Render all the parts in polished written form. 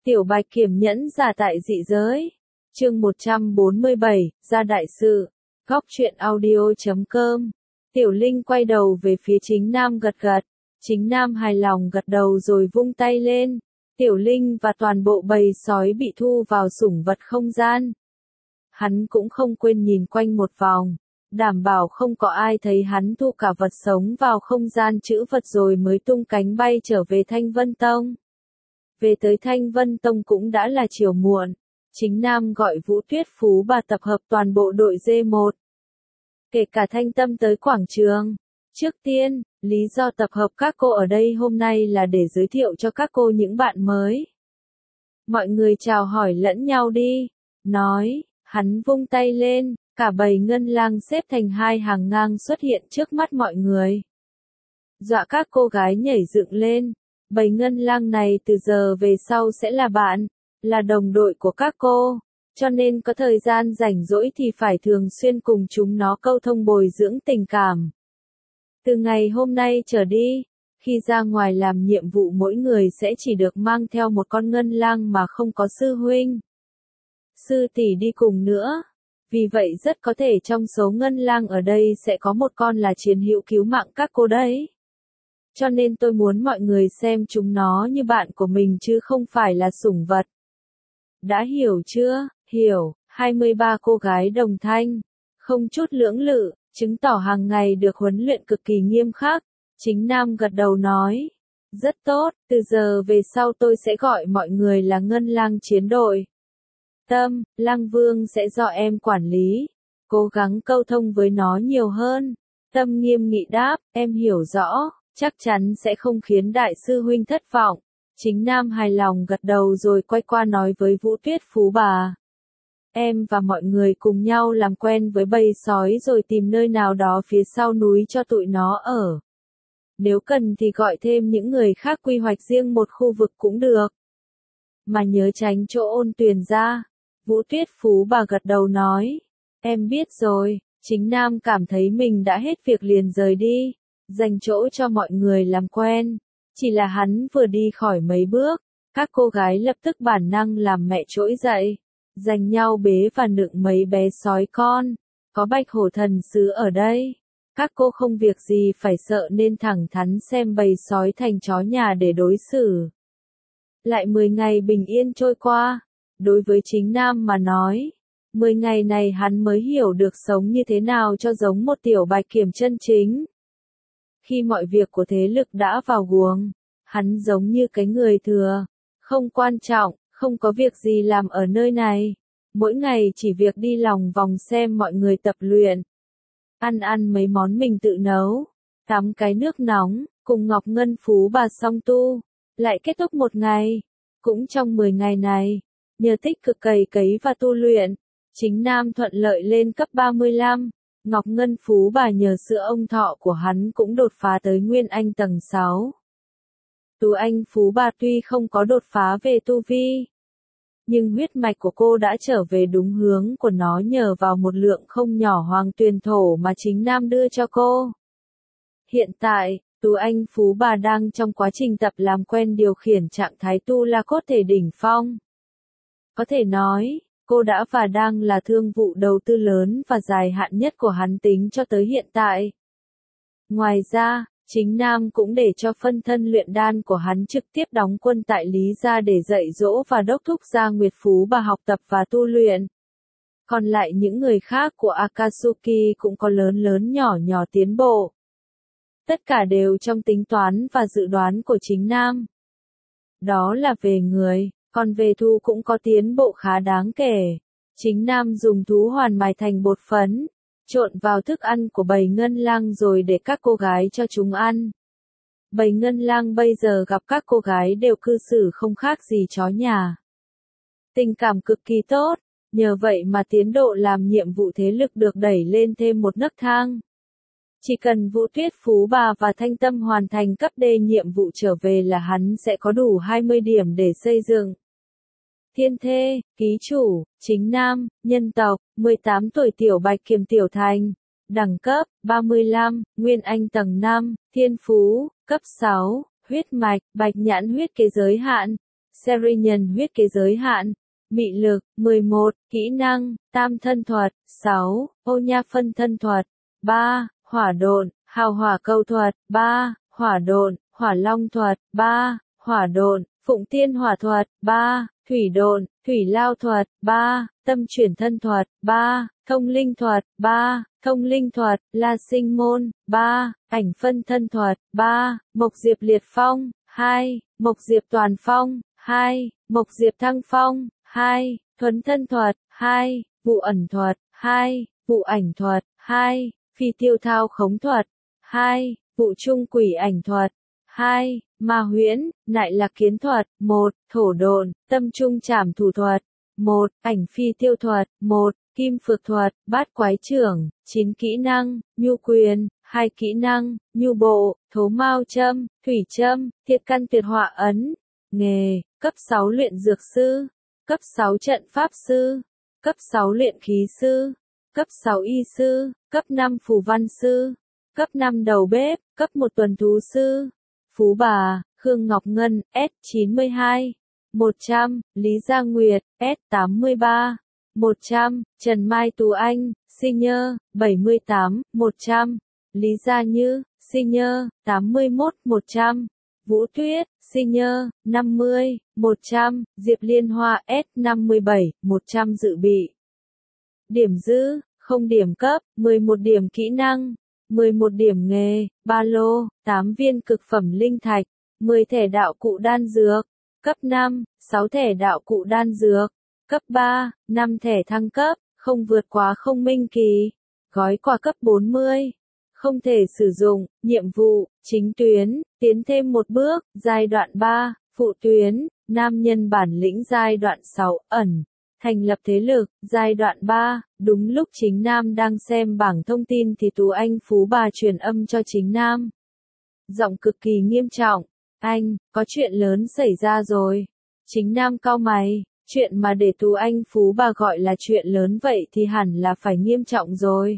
Tiểu Bạch Kiểm nhẫn giả tại dị giới. Chương 147, ra đại sự. Góc truyện audio.com. Tiểu Linh quay đầu về phía Chính Nam gật gật. Chính Nam hài lòng gật đầu rồi vung tay lên. Tiểu Linh và toàn bộ bầy sói bị thu vào sủng vật không gian. Hắn cũng không quên nhìn quanh một vòng, đảm bảo không có ai thấy hắn thu cả vật sống vào không gian trữ vật rồi mới tung cánh bay trở về Thanh Vân Tông. Về tới Thanh Vân Tông cũng đã là chiều muộn. Chính Nam gọi Vũ Tuyết Phú Bà tập hợp toàn bộ đội D1. Kể cả Thanh Tâm tới quảng trường. Trước tiên, lý do tập hợp các cô ở đây hôm nay là để giới thiệu cho các cô những bạn mới. Mọi người chào hỏi lẫn nhau đi. Nói, hắn vung tay lên, cả bầy ngân lang xếp thành hai hàng ngang xuất hiện trước mắt mọi người. Dọa các cô gái nhảy dựng lên. Bầy ngân lang này từ giờ về sau sẽ là bạn, là đồng đội của các cô, cho nên có thời gian rảnh rỗi thì phải thường xuyên cùng chúng nó câu thông bồi dưỡng tình cảm. Từ ngày hôm nay trở đi, khi ra ngoài làm nhiệm vụ mỗi người sẽ chỉ được mang theo một con ngân lang mà không có sư huynh, sư tỷ đi cùng nữa. Vì vậy rất có thể trong số ngân lang ở đây sẽ có một con là chiến hữu cứu mạng các cô đấy. Cho nên tôi muốn mọi người xem chúng nó như bạn của mình chứ không phải là sủng vật. Đã hiểu chưa? Hiểu. 23 cô gái đồng thanh, không chút lưỡng lự, chứng tỏ hàng ngày được huấn luyện cực kỳ nghiêm khắc. Chính Nam gật đầu nói, rất tốt, từ giờ về sau tôi sẽ gọi mọi người là Ngân Lang chiến đội. Tâm, Lang Vương sẽ do em quản lý, cố gắng câu thông với nó nhiều hơn. Tâm nghiêm nghị đáp, em hiểu rõ. Chắc chắn sẽ không khiến đại sư huynh thất vọng. Chính Nam hài lòng gật đầu rồi quay qua nói với Vũ Tuyết Phú Bà. Em và mọi người cùng nhau làm quen với bầy sói rồi tìm nơi nào đó phía sau núi cho tụi nó ở. Nếu cần thì gọi thêm những người khác quy hoạch riêng một khu vực cũng được. Mà nhớ tránh chỗ Ôn Tuyền ra. Vũ Tuyết Phú Bà gật đầu nói. Em biết rồi. Chính Nam cảm thấy mình đã hết việc liền rời đi. Dành chỗ cho mọi người làm quen. Chỉ là hắn vừa đi khỏi mấy bước, các cô gái lập tức bản năng làm mẹ trỗi dậy, giành nhau bế và nựng mấy bé sói con. Có Bạch Hổ Thần Sứ ở đây, các cô không việc gì phải sợ nên thẳng thắn xem bầy sói thành chó nhà để đối xử. Lại 10 ngày bình yên trôi qua, đối với Chính Nam mà nói, 10 ngày này hắn mới hiểu được sống như thế nào cho giống một tiểu Bạch Kiểm chân chính. Khi mọi việc của thế lực đã vào guồng, hắn giống như cái người thừa, không quan trọng, không có việc gì làm ở nơi này. Mỗi ngày chỉ việc đi lòng vòng xem mọi người tập luyện. Ăn mấy món mình tự nấu, tắm cái nước nóng, cùng Ngọc Ngân Phú Bà song tu. Lại kết thúc một ngày. Cũng trong 10 ngày này, nhờ tích cực cày cấy và tu luyện, Chính Nam thuận lợi lên cấp 35. Ngọc Ngân Phú Bà nhờ sự ông thọ của hắn cũng đột phá tới Nguyên Anh tầng 6. Tú Anh Phú Bà tuy không có đột phá về tu vi, nhưng huyết mạch của cô đã trở về đúng hướng của nó nhờ vào một lượng không nhỏ hoàng tuyền thổ mà Chính Nam đưa cho cô. Hiện tại, Tú Anh Phú Bà đang trong quá trình tập làm quen điều khiển trạng thái tu la cốt thể đỉnh phong. Có thể nói, cô đã và đang là thương vụ đầu tư lớn và dài hạn nhất của hắn tính cho tới hiện tại. Ngoài ra, Chính Nam cũng để cho phân thân luyện đan của hắn trực tiếp đóng quân tại Lý Gia để dạy dỗ và đốc thúc Gia Nguyệt Phú Bà học tập và tu luyện. Còn lại những người khác của Akatsuki cũng có lớn nhỏ tiến bộ. Tất cả đều trong tính toán và dự đoán của Chính Nam. Đó là về người. Còn về thú cũng có tiến bộ khá đáng kể. Chính Nam dùng thú hoàn mài thành bột phấn, trộn vào thức ăn của bầy ngân lang rồi để các cô gái cho chúng ăn. Bầy ngân lang bây giờ gặp các cô gái đều cư xử không khác gì chó nhà. Tình cảm cực kỳ tốt, nhờ vậy mà tiến độ làm nhiệm vụ thế lực được đẩy lên thêm một nấc thang. Chỉ cần Vũ Tuyết Phú Bà và Thanh Tâm hoàn thành cấp D nhiệm vụ trở về là hắn sẽ có đủ 20 điểm để xây dựng. Thiên Thê, Ký Chủ, Chính Nam, Nhân tộc, 18 tuổi tiểu Bạch Kiểm tiểu thành, đẳng cấp, 35, Nguyên Anh tầng 5, Thiên Phú, cấp 6, huyết mạch, Bạch Nhãn huyết kế giới hạn, series nhân huyết kế giới hạn, mị lực, 11, kỹ năng, tam thân thuật, 6, ô nha phân thân thuật, 3, hỏa độn, hào hỏa câu thuật, 3, hỏa độn, hỏa long thuật, 3, hỏa độn, phụng tiên hỏa thuật, 3, thủy độn, thủy lao thuật, 3, tâm chuyển thân thuật, 3, thông linh thuật, 3, thông linh thuật, la sinh môn, 3, ảnh phân thân thuật, 3, mộc diệp liệt phong, 2, mộc diệp toàn phong, 2, mộc diệp thăng phong, 2, thuấn thân thuật, 2, vụ ẩn thuật, 2, vụ ảnh thuật, 2, phi tiêu thao khống thuật, 2, vụ trung quỷ ảnh thuật, 2, ma huyễn, nại lạc kiến thuật, 1, thổ độn, tâm trung trảm thủ thuật, 1, ảnh phi tiêu thuật, 1, kim phược thuật, bát quái trưởng, 9 kỹ năng, nhu quyền, 2 kỹ năng, nhu bộ, thố mao châm, thủy châm, thiệt căn tuyệt họa ấn, nghề, cấp 6 luyện dược sư, cấp 6 trận pháp sư, cấp 6 luyện khí sư, cấp 6 y sư, cấp 5 phù văn sư, cấp 5 đầu bếp, cấp 1 tuần thú sư. Phú Bà, Khương Ngọc Ngân, S92, 100, Lý Gia Nguyệt, S83, 100, Trần Mai Tú Anh, Senior, 78, 100, Lý Gia Như, Senior, 81, 100, Vũ Tuyết, Senior, 50, 100, Diệp Liên Hoa, S57, 100 dự bị. Điểm dư, 0 điểm cấp, 11 điểm kỹ năng, 11 điểm nghề, ba lô, 8 viên cực phẩm linh thạch, 10 thẻ đạo cụ đan dược, cấp 5, 6 thẻ đạo cụ đan dược, cấp 3, 5 thẻ thăng cấp, không vượt quá không minh kỳ, gói quà cấp 40, không thể sử dụng, nhiệm vụ, chính tuyến, tiến thêm một bước, giai đoạn 3, phụ tuyến, nam nhân bản lĩnh giai đoạn 6, ẩn. Thành lập thế lực, giai đoạn 3, đúng lúc Chính Nam đang xem bảng thông tin thì Tú Anh Phú Bà truyền âm cho Chính Nam. Giọng cực kỳ nghiêm trọng, anh, có chuyện lớn xảy ra rồi. Chính Nam cau mày, chuyện mà để Tú Anh Phú Bà gọi là chuyện lớn vậy thì hẳn là phải nghiêm trọng rồi.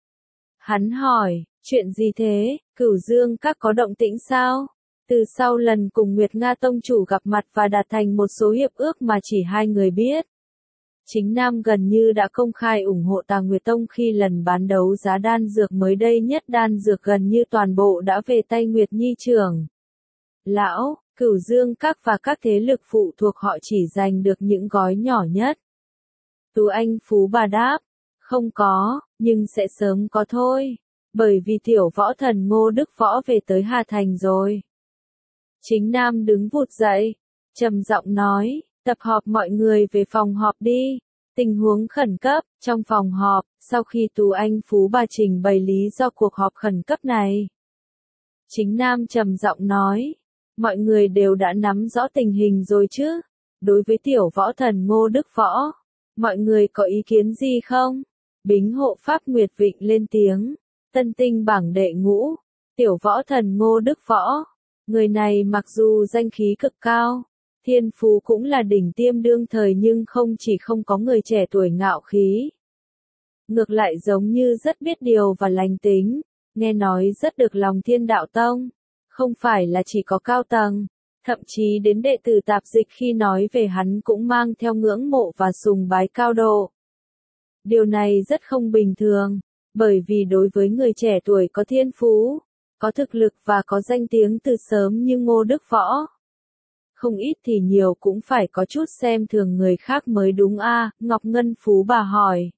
Hắn hỏi, chuyện gì thế, Cửu Dương các có động tĩnh sao? Từ sau lần cùng Nguyệt Nga Tông chủ gặp mặt và đạt thành một số hiệp ước mà chỉ hai người biết. Chính Nam gần như đã công khai ủng hộ Tà Nguyệt Tông khi lần bán đấu giá đan dược mới đây nhất, đan dược gần như toàn bộ đã về tay Nguyệt Nhi trưởng lão, Cửu Dương các và các thế lực phụ thuộc họ chỉ giành được những gói nhỏ nhất. Tú Anh Phú Bà đáp, không có, nhưng sẽ sớm có thôi, bởi vì tiểu võ thần Ngô Đức Võ về tới Hà Thành rồi. Chính Nam đứng vụt dậy, trầm giọng nói, tập họp mọi người về phòng họp đi. Tình huống khẩn cấp, trong phòng họp, sau khi Tú Anh Phú Bà trình bày lý do cuộc họp khẩn cấp này. Chính Nam trầm giọng nói, mọi người đều đã nắm rõ tình hình rồi chứ. Đối với tiểu võ thần Ngô Đức Võ, mọi người có ý kiến gì không? Bính hộ Pháp Nguyệt Vịnh lên tiếng, tân tinh bảng đệ ngũ, tiểu võ thần Ngô Đức Võ. Người này mặc dù danh khí cực cao, thiên phú cũng là đỉnh tiêm đương thời nhưng không chỉ không có người trẻ tuổi ngạo khí. Ngược lại giống như rất biết điều và lành tính, nghe nói rất được lòng Thiên Đạo Tông. Không phải là chỉ có cao tầng, thậm chí đến đệ tử tạp dịch khi nói về hắn cũng mang theo ngưỡng mộ và sùng bái cao độ. Điều này rất không bình thường, bởi vì đối với người trẻ tuổi có thiên phú, có thực lực và có danh tiếng từ sớm như Ngô Đức Võ, không ít thì nhiều cũng phải có chút xem thường người khác mới đúng a. Ngọc Ngân Phú Bà hỏi.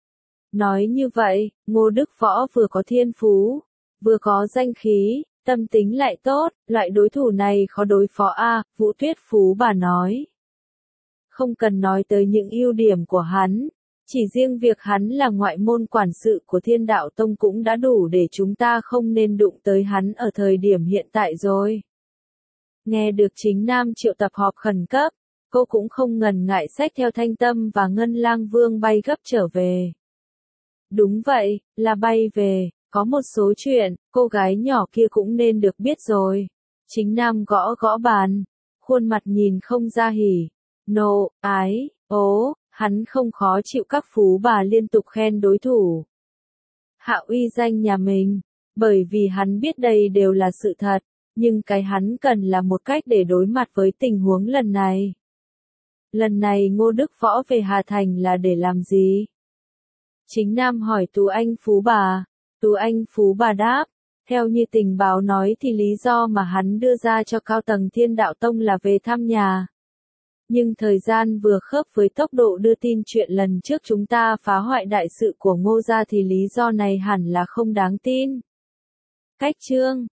Nói như vậy, Ngô Đức Võ vừa có thiên phú, vừa có danh khí, tâm tính lại tốt, loại đối thủ này khó đối phó a. Vũ Tuyết Phú Bà nói. Không cần nói tới những ưu điểm của hắn, chỉ riêng việc hắn là ngoại môn quản sự của Thiên Đạo Tông cũng đã đủ để chúng ta không nên đụng tới hắn ở thời điểm hiện tại rồi. Nghe được Chính Nam triệu tập họp khẩn cấp, cô cũng không ngần ngại xách theo Thanh Tâm và Ngân Lang Vương bay gấp trở về. Đúng vậy, là bay về, có một số chuyện, cô gái nhỏ kia cũng nên được biết rồi. Chính Nam gõ gõ bàn, khuôn mặt nhìn không ra hỉ, nộ, ái, ố, hắn không khó chịu các phú bà liên tục khen đối thủ. Hạ uy danh nhà mình, bởi vì hắn biết đây đều là sự thật. Nhưng cái hắn cần là một cách để đối mặt với tình huống lần này. Lần này Ngô Đức Võ về Hà Thành là để làm gì? Chính Nam hỏi Tú Anh Phú Bà. Tú Anh Phú Bà đáp, theo như tình báo nói thì lý do mà hắn đưa ra cho cao tầng Thiên Đạo Tông là về thăm nhà. Nhưng thời gian vừa khớp với tốc độ đưa tin chuyện lần trước chúng ta phá hoại đại sự của Ngô gia thì lý do này hẳn là không đáng tin. Cách chương